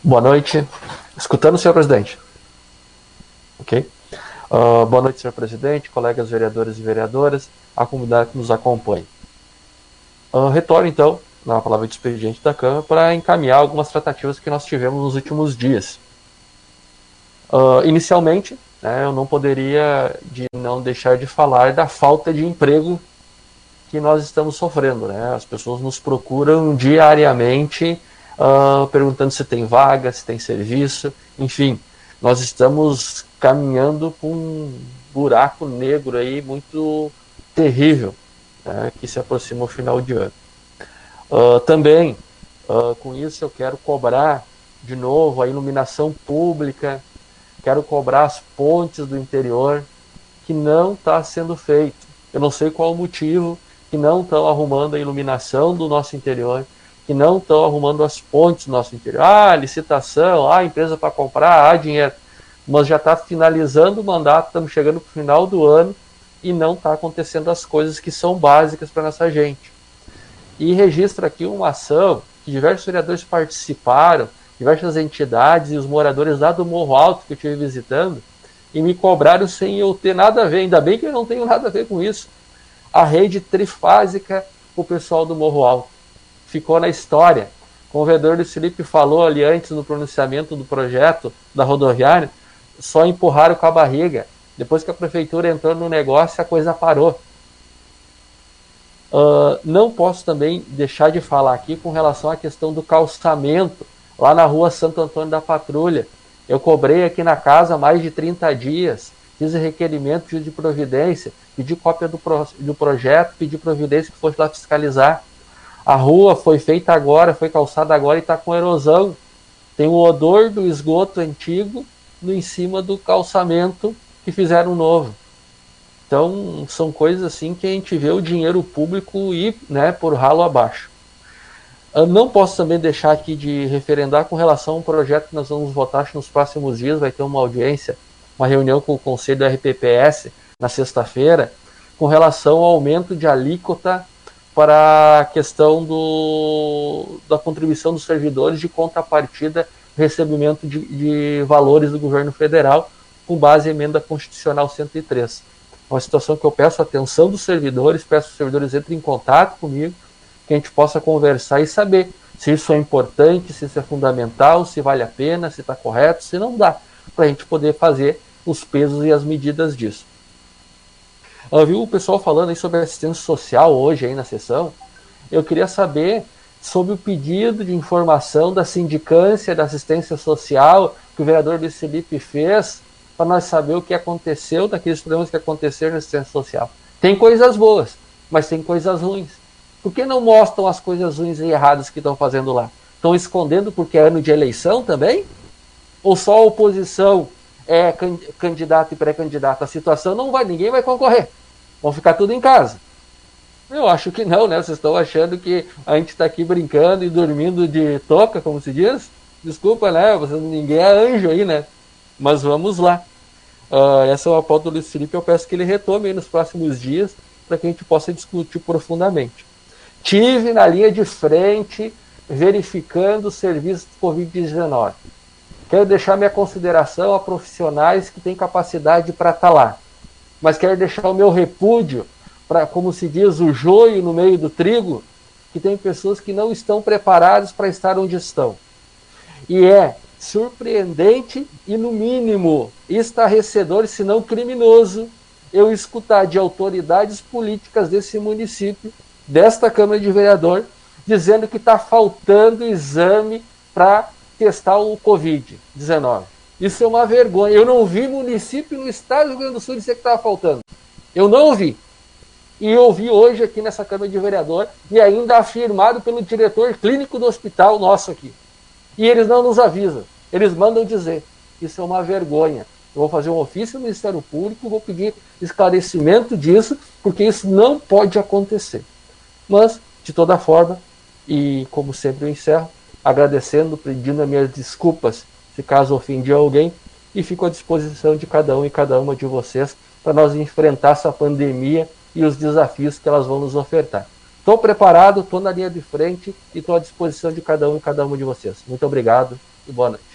Boa noite. Escutando, senhor presidente. Ok? Boa noite, senhor presidente, colegas vereadores e vereadoras, a comunidade que nos acompanha. Retorno, então, na palavra de expediente da Câmara para encaminhar algumas tratativas que nós tivemos nos últimos dias. Inicialmente, eu não poderia não deixar de falar da falta de emprego que nós estamos sofrendo. As pessoas nos procuram diariamente perguntando se tem vaga, se tem serviço, enfim, nós estamos caminhando por um buraco negro aí muito terrível, que se aproxima ao final de ano. Também, com isso eu quero cobrar de novo a iluminação pública, quero cobrar as pontes do interior, que não está sendo feito. Eu não sei qual o motivo, que não estão arrumando a iluminação do nosso interior, que não estão arrumando as pontes do nosso interior. Licitação, empresa para comprar, dinheiro. Mas já está finalizando o mandato, estamos chegando para o final do ano e não está acontecendo as coisas que são básicas para nossa gente. E registro aqui uma ação que diversos vereadores participaram, diversas entidades e os moradores lá do Morro Alto que eu estive visitando, e me cobraram sem eu ter nada a ver, ainda bem que eu não tenho nada a ver com isso. A rede trifásica para o pessoal do Morro Alto. Ficou na história. Como o vereador Luiz Felipe falou ali antes no pronunciamento do projeto da rodoviária, só empurraram com a barriga. Depois que a prefeitura entrou no negócio, a coisa parou. Não posso também deixar de falar aqui com relação à questão do calçamento, lá na rua Santo Antônio da Patrulha. Eu cobrei aqui na casa mais de 30 dias, fiz requerimento, pedi de providência, pedi cópia do projeto, pedi providência que fosse lá fiscalizar. A rua foi feita agora, foi calçada agora e está com erosão. Tem o odor do esgoto antigo em cima do calçamento que fizeram novo. Então, são coisas assim que a gente vê o dinheiro público ir por ralo abaixo. Eu não posso também deixar aqui de referendar com relação a um projeto que nós vamos votar nos próximos dias. Vai ter uma audiência, uma reunião com o Conselho do RPPS na sexta-feira, com relação ao aumento de alíquota para a questão da contribuição dos servidores de contrapartida, recebimento de valores do governo federal, com base em emenda constitucional 103. É uma situação que eu peço a atenção dos servidores, peço que os servidores entrem em contato comigo, que a gente possa conversar e saber se isso é importante, se isso é fundamental, se vale a pena, se está correto, se não dá, para a gente poder fazer os pesos e as medidas disso. Viu o pessoal falando aí sobre assistência social hoje aí na sessão. Eu queria saber sobre o pedido de informação da sindicância da assistência social que o vereador Luiz Felipe fez, para nós saber o que aconteceu daqueles problemas que aconteceram na assistência social. Tem coisas boas, mas tem coisas ruins. Por que não mostram as coisas ruins e erradas que estão fazendo lá? Estão escondendo porque é ano de eleição também? Ou só a oposição é candidato e pré-candidato? A situação não vai, ninguém vai concorrer. Vão ficar tudo em casa. Eu acho que não, Vocês estão achando que a gente está aqui brincando e dormindo de toca, como se diz? Desculpa, ninguém é anjo aí, Mas vamos lá. Essa é uma pauta do Luiz Felipe, eu peço que ele retome aí nos próximos dias, para que a gente possa discutir profundamente. Tive na linha de frente, verificando o serviço do Covid-19. Quero deixar minha consideração a profissionais que têm capacidade para estar lá. Mas quero deixar o meu repúdio para, como se diz, o joio no meio do trigo, que tem pessoas que não estão preparadas para estar onde estão. E é surpreendente e, no mínimo, estarrecedor, se não criminoso, eu escutar de autoridades políticas desse município, desta Câmara de Vereador, dizendo que está faltando exame para testar o Covid-19. Isso é uma vergonha. Eu não vi município no estado do Rio Grande do Sul dizer que estava faltando. Eu não ouvi. E eu ouvi hoje aqui nessa Câmara de Vereador e ainda afirmado pelo diretor clínico do hospital nosso aqui. E eles não nos avisam. Eles mandam dizer. Isso é uma vergonha. Eu vou fazer um ofício no Ministério Público, vou pedir esclarecimento disso, porque isso não pode acontecer. Mas, de toda forma, e como sempre eu encerro, agradecendo, pedindo as minhas desculpas se caso ofendi alguém, e fico à disposição de cada um e cada uma de vocês para nós enfrentar essa pandemia e os desafios que elas vão nos ofertar. Estou preparado, estou na linha de frente e estou à disposição de cada um e cada uma de vocês. Muito obrigado e boa noite.